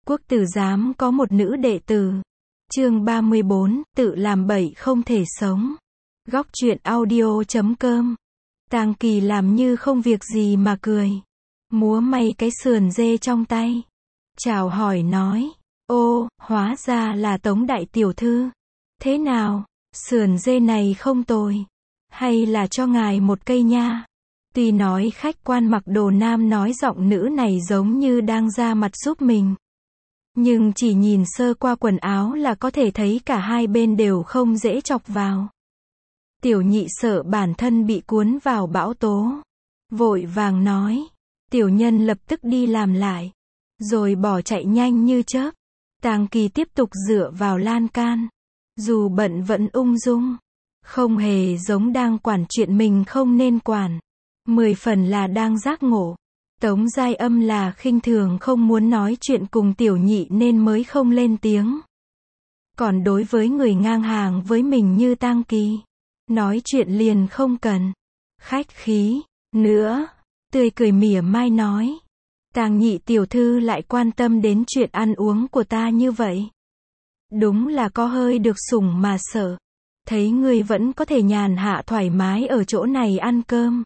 Quốc tử giám có một nữ đệ tử. Chương 34, tự làm bậy không thể sống. Góc truyện audio.com. Tang Kỳ làm như không việc gì mà cười. Múa may cái sườn dê trong tay. Chào hỏi nói. Ô, hóa ra là Tống đại tiểu thư. Thế nào, sườn dê này không tồi. Hay là cho ngài một cây nha. Tuy nói khách quan mặc đồ nam nói giọng nữ này giống như đang ra mặt giúp mình. Nhưng chỉ nhìn sơ qua quần áo là có thể thấy cả hai bên đều không dễ chọc vào. Tiểu nhị sợ bản thân bị cuốn vào bão tố. Vội vàng nói. Tiểu nhân lập tức đi làm lại. Rồi bỏ chạy nhanh như chớp. Tang Kỳ tiếp tục dựa vào lan can. Dù bận vẫn ung dung. Không hề giống đang quản chuyện mình không nên quản. 10 phần là đang giác ngộ. Tống Giai Âm là khinh thường không muốn nói chuyện cùng tiểu nhị nên mới không lên tiếng. Còn đối với người ngang hàng với mình như Tang Kỳ, nói chuyện liền không cần khách khí nữa. Tươi cười mỉa mai nói. Tang nhị tiểu thư lại quan tâm đến chuyện ăn uống của ta như vậy. Đúng là có hơi được sủng mà sợ. Thấy ngươi vẫn có thể nhàn hạ thoải mái ở chỗ này ăn cơm.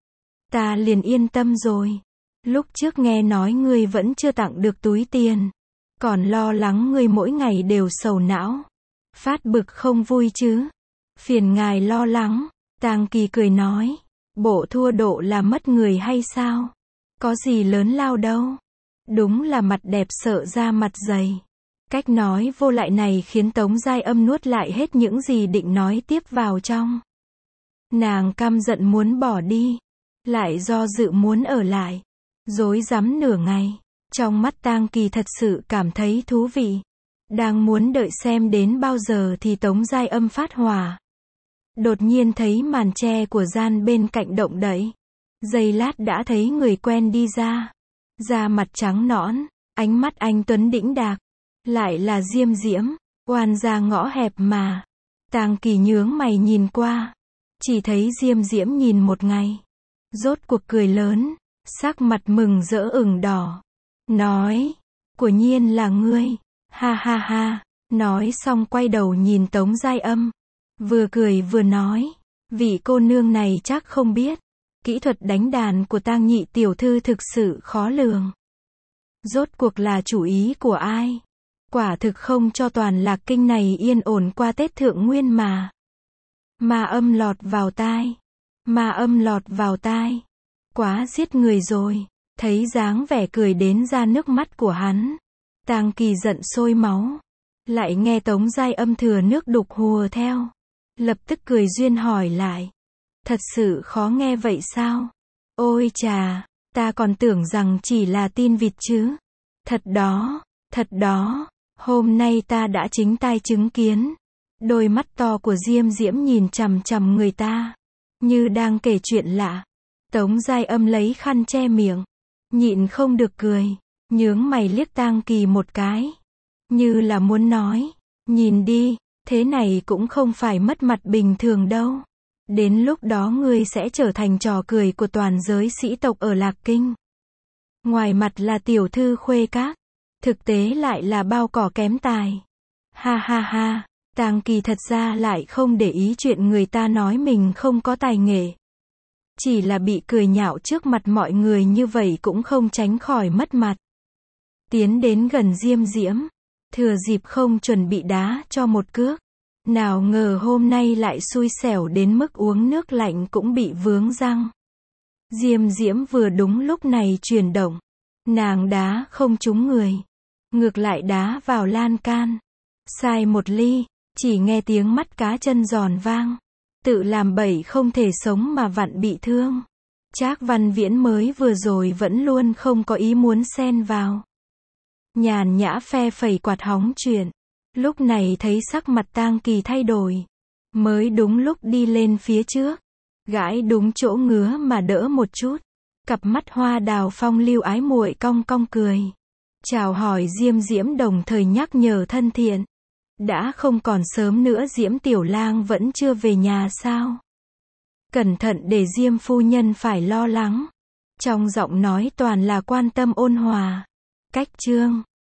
Ta liền yên tâm rồi. Lúc trước nghe nói ngươi vẫn chưa tặng được túi tiền. Còn lo lắng ngươi mỗi ngày đều sầu não. Phát bực không vui chứ. Phiền ngài lo lắng. Tang Kỳ cười nói. Bộ thua độ là mất người hay sao? Có gì lớn lao đâu. Đúng là mặt đẹp sợ ra mặt dày. Cách nói vô lại này khiến Tống Giai Âm nuốt lại hết những gì định nói tiếp vào trong. Nàng căm giận muốn bỏ đi. Lại do dự muốn ở lại. Rối rắm nửa ngày. Trong mắt Tang Kỳ thật sự cảm thấy thú vị. Đang muốn đợi xem đến bao giờ thì Tống Giai Âm phát hỏa. Đột nhiên thấy màn tre của gian bên cạnh động đậy. Giây lát đã thấy người quen đi ra. Da mặt trắng nõn, ánh mắt anh tuấn đĩnh đạc. Lại là Diêm Diễm, oan ra ngõ hẹp mà. Tang Kỳ nhướng mày nhìn qua. Chỉ thấy Diêm Diễm nhìn một ngày. Rốt cuộc cười lớn, sắc mặt mừng rỡ ửng đỏ. Nói, quả nhiên là ngươi, ha ha ha. Nói xong quay đầu nhìn Tống Giai Âm. Vừa cười vừa nói, vị cô nương này chắc không biết. Kỹ thuật đánh đàn của Tang nhị tiểu thư thực sự khó lường. Rốt cuộc là chủ ý của ai? Quả thực không cho toàn Lạc Kinh này yên ổn qua Tết Thượng Nguyên mà. Ma âm lọt vào tai. Ma âm lọt vào tai. Quá giết người rồi. Thấy dáng vẻ cười đến ra nước mắt của hắn. Tang Kỳ giận sôi máu. Lại nghe Tống Giai Âm thừa nước đục hùa theo. Lập tức cười duyên hỏi lại. Thật sự khó nghe vậy sao? Ôi chà, ta còn tưởng rằng chỉ là tin vịt chứ. Thật đó, hôm nay ta đã chính tai chứng kiến. Đôi mắt to của Diêm Diễm nhìn chằm chằm người ta. Như đang kể chuyện lạ. Tống Giai Âm lấy khăn che miệng. Nhịn không được cười. Nhướng mày liếc Tang Kỳ một cái. Như là muốn nói. Nhìn đi, thế này cũng không phải mất mặt bình thường đâu. Đến lúc đó ngươi sẽ trở thành trò cười của toàn giới sĩ tộc ở Lạc Kinh. Ngoài mặt là tiểu thư khuê các. Thực tế lại là bao cỏ kém tài. Ha ha ha. Tang Kỳ thật ra lại không để ý chuyện người ta nói mình không có tài nghệ. Chỉ là bị cười nhạo trước mặt mọi người như vậy cũng không tránh khỏi mất mặt. Tiến đến gần Diêm Diễm. Thừa dịp không chuẩn bị đá cho một cước. Nào ngờ hôm nay lại xui xẻo đến mức uống nước lạnh cũng bị vướng răng. Diêm Diễm vừa đúng lúc này chuyển động. Nàng đá không trúng người. Ngược lại đá vào lan can. Sai một ly. Chỉ nghe tiếng mắt cá chân giòn vang. Tự làm bậy không thể sống mà vặn bị thương. Trác Văn Viễn mới vừa rồi vẫn luôn không có ý muốn xen vào. Nhàn nhã phe phẩy quạt hóng chuyện. Lúc này thấy sắc mặt Tang Kỳ thay đổi. Mới đúng lúc đi lên phía trước. Gãi đúng chỗ ngứa mà đỡ một chút. Cặp mắt hoa đào phong lưu ái muội cong cong cười. Chào hỏi Diêm Diễm đồng thời nhắc nhở thân thiện. Đã không còn sớm nữa Diễm tiểu lang vẫn chưa về nhà sao? Cẩn thận để Diêm phu nhân phải lo lắng. Trong giọng nói toàn là quan tâm ôn hòa. Cách chương